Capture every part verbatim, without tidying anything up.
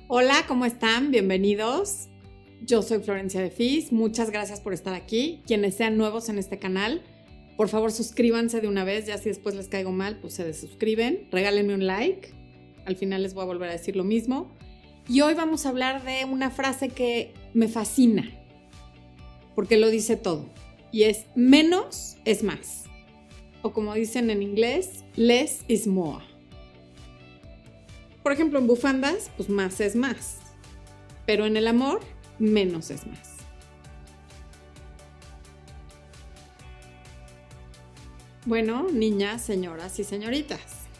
Hola, ¿cómo están? Bienvenidos. Yo soy Florencia de Fis. Muchas gracias por estar aquí. Quienes sean nuevos en este canal, por favor suscríbanse de una vez. Ya si después les caigo mal, pues se desuscriben. Regálenme un like. Al final les voy a volver a decir lo mismo. Y hoy vamos a hablar de una frase que me fascina, porque lo dice todo. Y es menos es más. O como dicen en inglés, less is more. Por ejemplo, en bufandas, pues más es más. Pero en el amor, menos es más. Bueno, niñas, señoras y señoritas.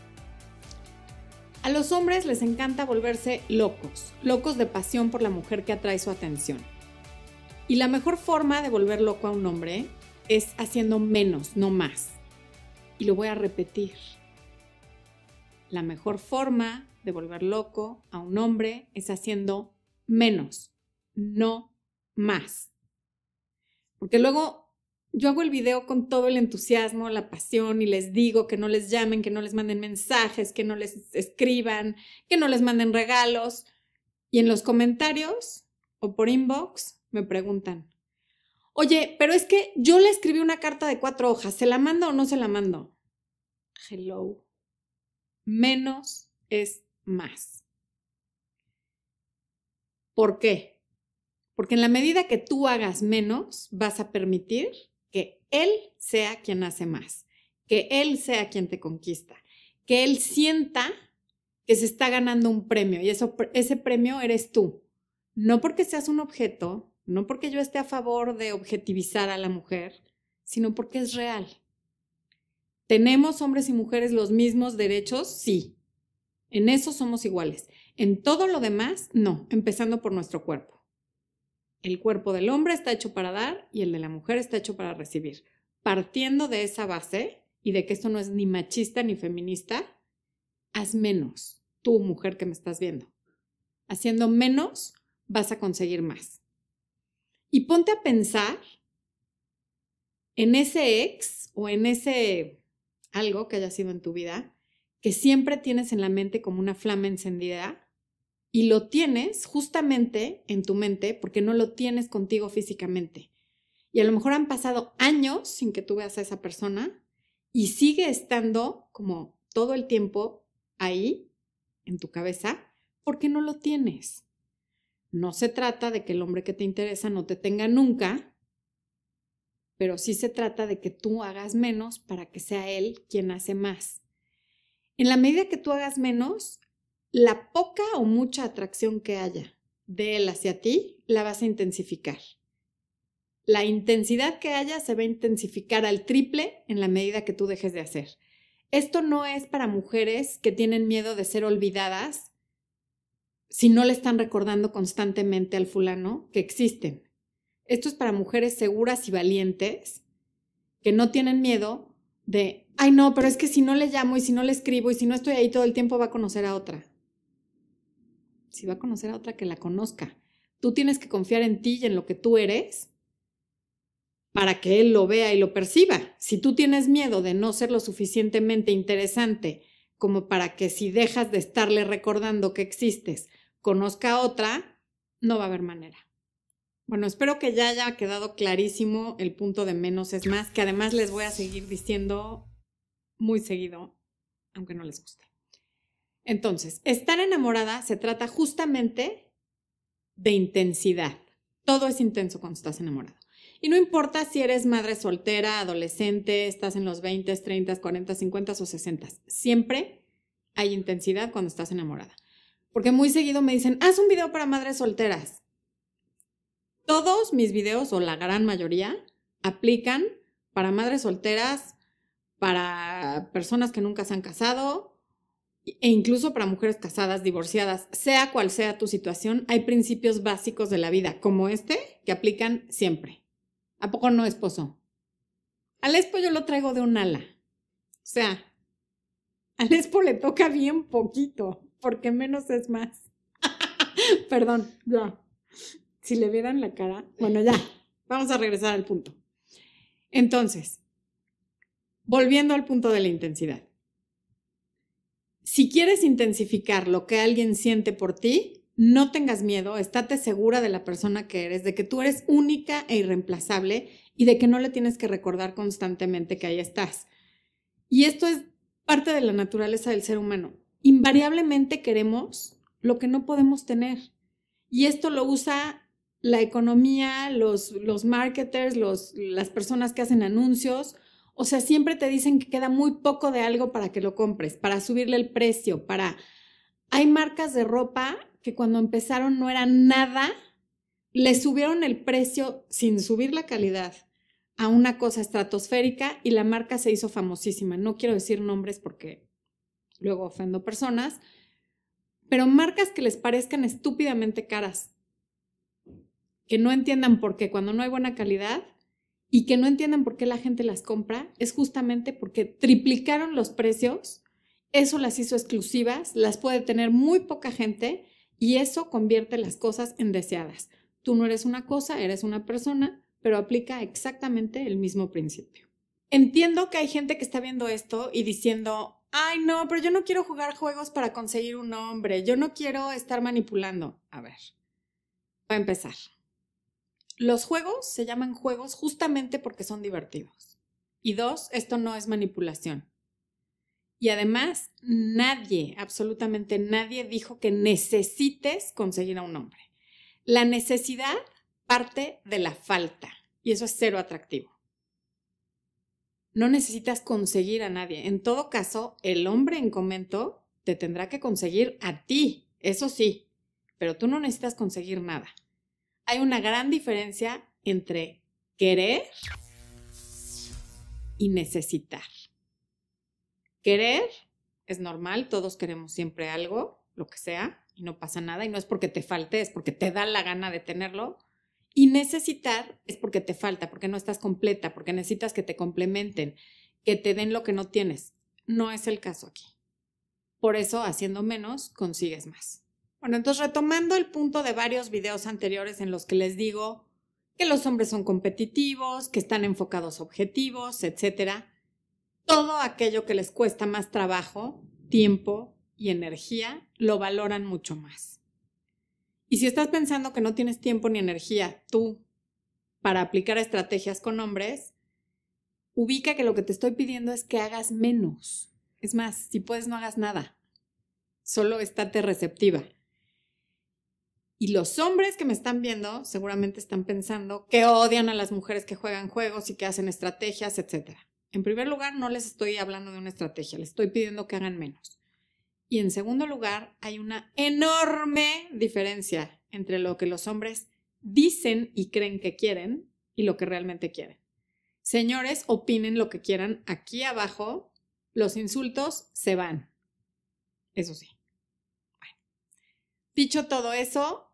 A los hombres les encanta volverse locos, locos de pasión por la mujer que atrae su atención. Y la mejor forma de volver loco a un hombre es haciendo menos, no más. Y lo voy a repetir. La mejor forma de volver loco a un hombre es haciendo menos, no más. Porque luego yo hago el video con todo el entusiasmo, la pasión y les digo que no les llamen, que no les manden mensajes, que no les escriban, que no les manden regalos. Y en los comentarios o por inbox me preguntan, oye, pero es que yo le escribí una carta de cuatro hojas, ¿se la mando o no se la mando? Hello. Menos es más. ¿Por qué? Porque en la medida que tú hagas menos, vas a permitir que él sea quien hace más, que él sea quien te conquista, que él sienta que se está ganando un premio y eso, ese premio eres tú. No porque seas un objeto, no porque yo esté a favor de objetivizar a la mujer, sino porque es real. ¿Tenemos hombres y mujeres los mismos derechos? Sí. En eso somos iguales. En todo lo demás, no, empezando por nuestro cuerpo. El cuerpo del hombre está hecho para dar y el de la mujer está hecho para recibir. Partiendo de esa base y de que esto no es ni machista ni feminista, haz menos, tú mujer que me estás viendo. Haciendo menos vas a conseguir más. Y ponte a pensar en ese ex o en ese algo que haya sido en tu vida que siempre tienes en la mente como una flama encendida y lo tienes justamente en tu mente porque no lo tienes contigo físicamente. Y a lo mejor han pasado años sin que tú veas a esa persona y sigue estando como todo el tiempo ahí en tu cabeza porque no lo tienes. No se trata de que el hombre que te interesa no te tenga nunca, pero sí se trata de que tú hagas menos para que sea él quien hace más. En la medida que tú hagas menos, la poca o mucha atracción que haya de él hacia ti, la vas a intensificar. La intensidad que haya se va a intensificar al triple en la medida que tú dejes de hacer. Esto no es para mujeres que tienen miedo de ser olvidadas si no le están recordando constantemente al fulano que existen. Esto es para mujeres seguras y valientes que no tienen miedo de, ay no, pero es que si no le llamo y si no le escribo y si no estoy ahí todo el tiempo va a conocer a otra. Si va a conocer a otra, que la conozca. Tú tienes que confiar en ti y en lo que tú eres para que él lo vea y lo perciba. Si tú tienes miedo de no ser lo suficientemente interesante como para que si dejas de estarle recordando que existes, conozca a otra, no va a haber manera. Bueno, espero que ya haya quedado clarísimo el punto de menos es más, que además les voy a seguir diciendo muy seguido, aunque no les guste. Entonces, estar enamorada se trata justamente de intensidad. Todo es intenso cuando estás enamorado. Y no importa si eres madre soltera, adolescente, estás en los veinte, treinta, cuarenta, cincuenta o sesenta. Siempre hay intensidad cuando estás enamorada. Porque muy seguido me dicen, haz un video para madres solteras. Todos mis videos, o la gran mayoría, aplican para madres solteras, para personas que nunca se han casado e incluso para mujeres casadas, divorciadas. Sea cual sea tu situación, hay principios básicos de la vida, como este, que aplican siempre. ¿A poco no, esposo? Al espo yo lo traigo de un ala. O sea, al espo le toca bien poquito, porque menos es más. Perdón, ya. Si le vieran la cara, bueno, ya, vamos a regresar al punto. Entonces, volviendo al punto de la intensidad. Si quieres intensificar lo que alguien siente por ti, no tengas miedo, estate segura de la persona que eres, de que tú eres única e irreemplazable y de que no le tienes que recordar constantemente que ahí estás. Y esto es parte de la naturaleza del ser humano. Invariablemente queremos lo que no podemos tener. Y esto lo usa la economía, los, los marketers, los, las personas que hacen anuncios. O sea, siempre te dicen que queda muy poco de algo para que lo compres, para subirle el precio, para... Hay marcas de ropa que cuando empezaron no eran nada, le subieron el precio sin subir la calidad a una cosa estratosférica y la marca se hizo famosísima. No quiero decir nombres porque luego ofendo personas, pero marcas que les parezcan estúpidamente caras, que no entiendan por qué cuando no hay buena calidad y que no entiendan por qué la gente las compra, es justamente porque triplicaron los precios, eso las hizo exclusivas, las puede tener muy poca gente y eso convierte las cosas en deseadas. Tú no eres una cosa, eres una persona, pero aplica exactamente el mismo principio. Entiendo que hay gente que está viendo esto y diciendo, ay no, pero yo no quiero jugar juegos para conseguir un hombre, yo no quiero estar manipulando. A ver, voy a empezar. Los juegos se llaman juegos justamente porque son divertidos. Y dos, esto no es manipulación. Y además, nadie, absolutamente nadie dijo que necesites conseguir a un hombre. La necesidad parte de la falta y eso es cero atractivo. No necesitas conseguir a nadie. En todo caso, el hombre en comento te tendrá que conseguir a ti, eso sí, pero tú no necesitas conseguir nada. Hay una gran diferencia entre querer y necesitar. Querer es normal, todos queremos siempre algo, lo que sea, y no pasa nada, y no es porque te falte, es porque te da la gana de tenerlo. Y necesitar es porque te falta, porque no estás completa, porque necesitas que te complementen, que te den lo que no tienes. No es el caso aquí. Por eso, haciendo menos, consigues más. Bueno, entonces retomando el punto de varios videos anteriores en los que les digo que los hombres son competitivos, que están enfocados a objetivos, etcétera. Todo aquello que les cuesta más trabajo, tiempo y energía, lo valoran mucho más. Y si estás pensando que no tienes tiempo ni energía tú para aplicar estrategias con hombres, ubica que lo que te estoy pidiendo es que hagas menos. Es más, si puedes no hagas nada. Solo estate receptiva. Y los hombres que me están viendo seguramente están pensando que odian a las mujeres que juegan juegos y que hacen estrategias, etcétera. En primer lugar, no les estoy hablando de una estrategia, les estoy pidiendo que hagan menos. Y en segundo lugar, hay una enorme diferencia entre lo que los hombres dicen y creen que quieren y lo que realmente quieren. Señores, opinen lo que quieran. Aquí abajo, los insultos se van. Eso sí. Bueno, dicho todo eso,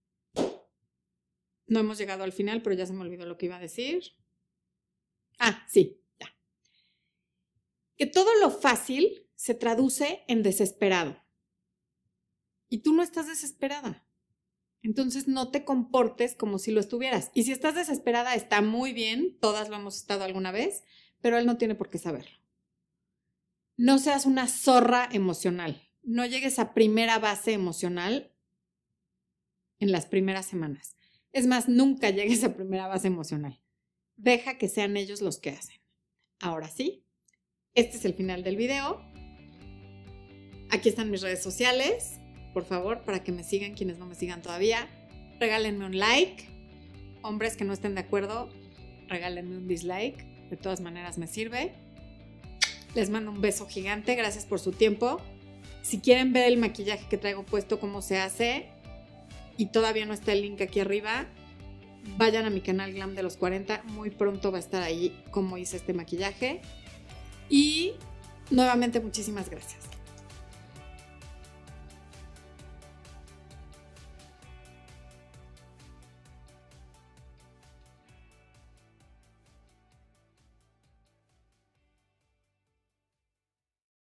no hemos llegado al final, pero ya se me olvidó lo que iba a decir. Ah, sí. Que todo lo fácil se traduce en desesperado. Y tú no estás desesperada. Entonces no te comportes como si lo estuvieras. Y si estás desesperada, está muy bien, todas lo hemos estado alguna vez, pero él no tiene por qué saberlo. No seas una zorra emocional. No llegues a primera base emocional en las primeras semanas. Es más, nunca llegues a primera base emocional. Deja que sean ellos los que hacen. Ahora sí. Este es el final del video. Aquí están mis redes sociales. Por favor, para que me sigan quienes no me sigan todavía. Regálenme un like. Hombres que no estén de acuerdo, regálenme un dislike. De todas maneras me sirve. Les mando un beso gigante. Gracias por su tiempo. Si quieren ver el maquillaje que traigo puesto, cómo se hace, y todavía no está el link aquí arriba, vayan a mi canal Glam de los cuarenta. Muy pronto va a estar ahí cómo hice este maquillaje. Y nuevamente muchísimas gracias.